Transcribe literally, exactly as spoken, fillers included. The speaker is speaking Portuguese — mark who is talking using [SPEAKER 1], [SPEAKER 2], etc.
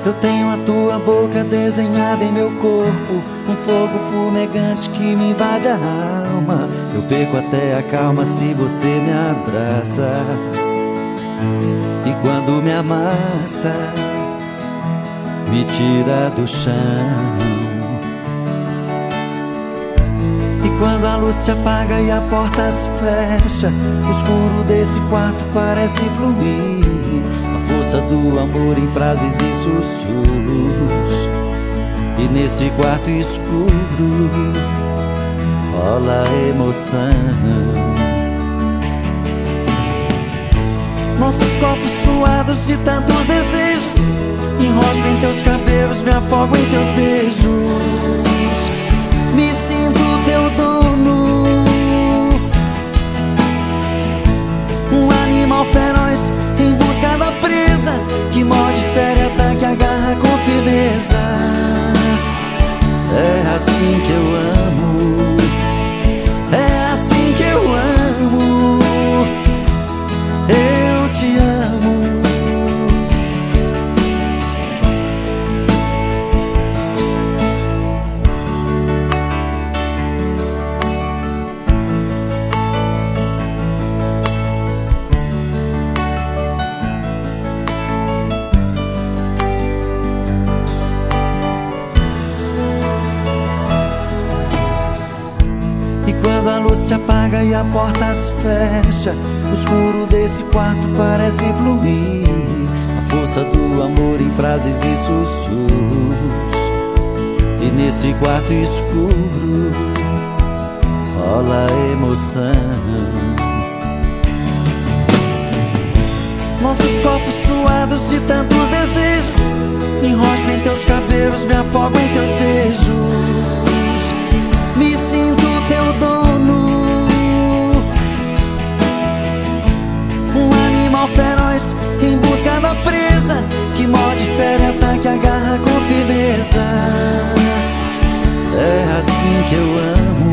[SPEAKER 1] Eu tenho a tua boca desenhada em meu corpo, um fogo fumegante que me invade a alma. Eu perco até a calma se você me abraça. E quando me amassa, me tira do chão. E quando a luz se apaga e a porta se fecha, o escuro desse quarto parece fluir. A força do amor em frases e sussurros. E nesse quarto escuro rola emoção. Nossos corpos suados de tantos desejos, me enrosco em teus cabelos, me afogo em teus beijos. Me sinto teu dono, um animal feroz em busca da presa, que morde, fere, ataca, agarra com firmeza. É assim que eu amo, é assim que eu amo, eu te amo. Quando a luz se apaga e a porta se fecha, o escuro desse quarto parece fluir. A força do amor em frases e sussurros. E nesse quarto escuro rola emoção. Nossos corpos suados de tantos desejos, me enrosco em teus cabelos, me afogo em teus beijos. Me sinto teu dono, um animal feroz em busca da presa, que morde, fere, ataca, agarra com firmeza. É assim que eu amo,